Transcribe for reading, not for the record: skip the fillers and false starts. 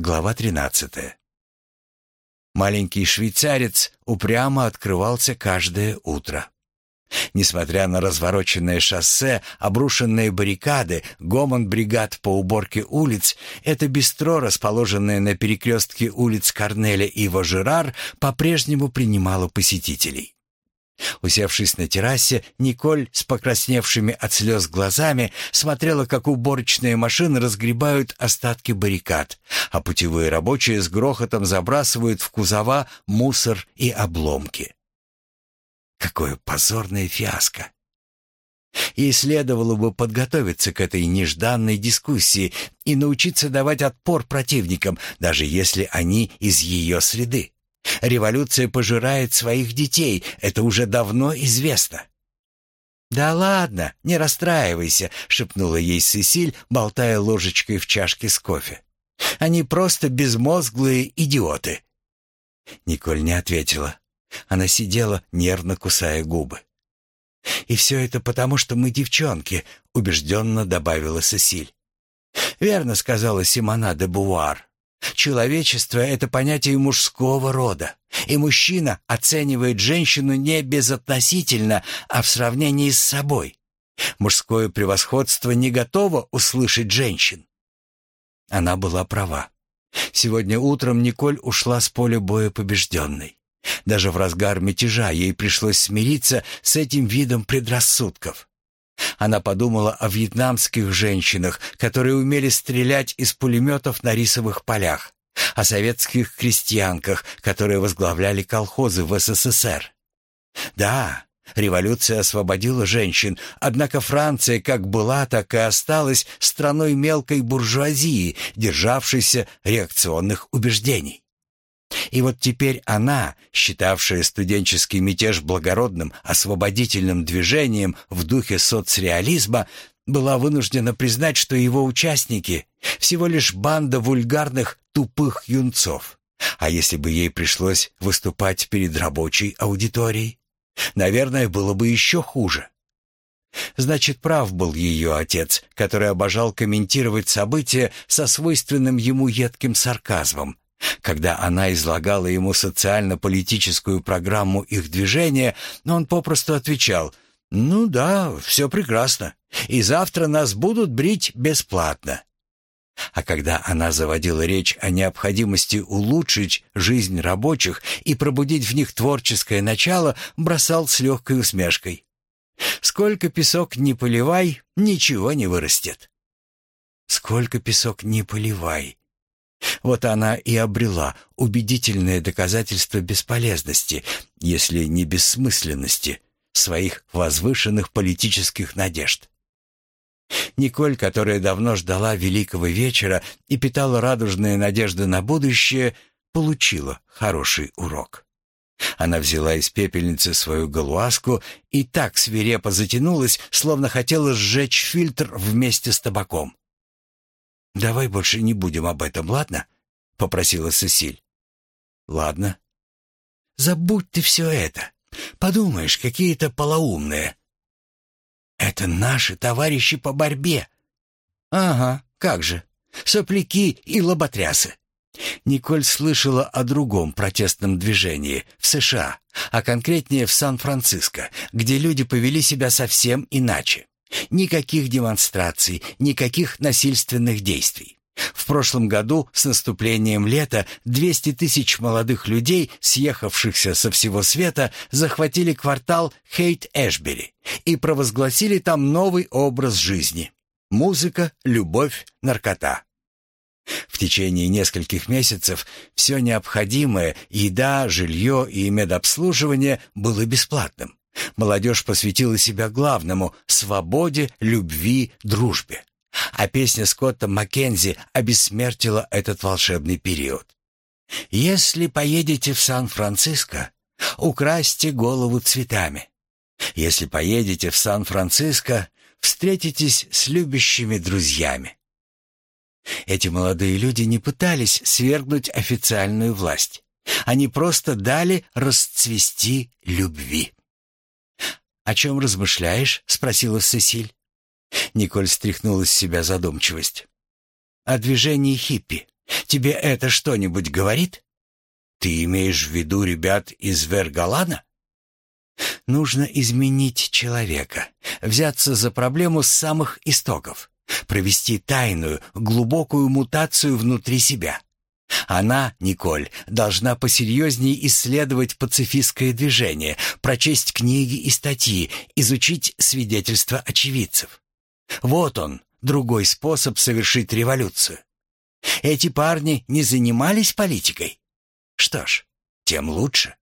Глава 13. Маленький швейцарец упрямо открывался каждое утро. Несмотря на развороченное шоссе, обрушенные баррикады, гомон бригад по уборке улиц, это бистро, расположенное на перекрестке улиц Корнеля и Важерар, по-прежнему принимало посетителей. Усевшись на террасе, Николь с покрасневшими от слез глазами смотрела, как уборочные машины разгребают остатки баррикад, а путевые рабочие с грохотом забрасывают в кузова мусор и обломки. Какое позорное фиаско! Ей следовало бы подготовиться к этой нежданной дискуссии и научиться давать отпор противникам, даже если они из ее среды. Революция пожирает своих детей, это уже давно известно. «Да ладно, не расстраивайся», — шепнула ей Сесиль, болтая ложечкой в чашке с кофе. «Они просто безмозглые идиоты». Николь не ответила. Она сидела, нервно кусая губы. «И все это потому, что мы девчонки», — убежденно добавила Сесиль. «Верно сказала Симона де Бувуар. Человечество — это понятие мужского рода, и мужчина оценивает женщину не безотносительно, а в сравнении с собой. Мужское превосходство не готово услышать женщин». Она была права. Сегодня утром Николь ушла с поля боя побежденной. Даже в разгар мятежа ей пришлось смириться с этим видом предрассудков. Она подумала о вьетнамских женщинах, которые умели стрелять из пулеметов на рисовых полях, о советских крестьянках, которые возглавляли колхозы в СССР. Да, революция освободила женщин, однако Франция как была, так и осталась страной мелкой буржуазии, державшейся реакционных убеждений. И вот теперь она, считавшая студенческий мятеж благородным освободительным движением в духе соцреализма, была вынуждена признать, что его участники — всего лишь банда вульгарных тупых юнцов. А если бы ей пришлось выступать перед рабочей аудиторией, наверное, было бы еще хуже. Значит, прав был ее отец, который обожал комментировать события со свойственным ему едким сарказмом. Когда она излагала ему социально-политическую программу их движения, он попросту отвечал: «Ну да, все прекрасно, и завтра нас будут брить бесплатно». А когда она заводила речь о необходимости улучшить жизнь рабочих и пробудить в них творческое начало, бросал с легкой усмешкой: «Сколько песок ни поливай, ничего не вырастет». «Сколько песок ни поливай». Вот она и обрела убедительное доказательство бесполезности, если не бессмысленности, своих возвышенных политических надежд. Николь, которая давно ждала великого вечера и питала радужные надежды на будущее, получила хороший урок. Она взяла из пепельницы свою галуаску и так свирепо затянулась, словно хотела сжечь фильтр вместе с табаком. «Давай больше не будем об этом, ладно?» — попросила Сесиль. «Ладно». «Забудь ты все это. Подумаешь, какие-то полоумные». «Это наши товарищи по борьбе». «Ага, как же. Сопляки и лоботрясы». Николь слышала о другом протестном движении в США, а конкретнее в Сан-Франциско, где люди повели себя совсем иначе. Никаких демонстраций, никаких насильственных действий. В прошлом году с наступлением лета 200 тысяч молодых людей, съехавшихся со всего света, захватили квартал Хейт-Эшбери и провозгласили там новый образ жизни. Музыка, любовь, наркота. В течение нескольких месяцев все необходимое — еда, жилье и медобслуживание — было бесплатным. Молодежь посвятила себя главному — свободе, любви, дружбе. А песня Скотта Маккензи обессмертила этот волшебный период. «Если поедете в Сан-Франциско, украсьте голову цветами. Если поедете в Сан-Франциско, встретитесь с любящими друзьями». Эти молодые люди не пытались свергнуть официальную власть. Они просто дали расцвести любви. «О чем размышляешь?» — спросила Сесиль. Николь стряхнула с себя задумчивость. «О движении хиппи. Тебе это что-нибудь говорит? Ты имеешь в виду ребят из Вергалана? Нужно изменить человека, взяться за проблему с самых истоков, провести тайную, глубокую мутацию внутри себя. Она, Николь, должна посерьезнее исследовать пацифистское движение, прочесть книги и статьи, изучить свидетельства очевидцев. Вот он, другой способ совершить революцию. Эти парни не занимались политикой? Что ж, тем лучше.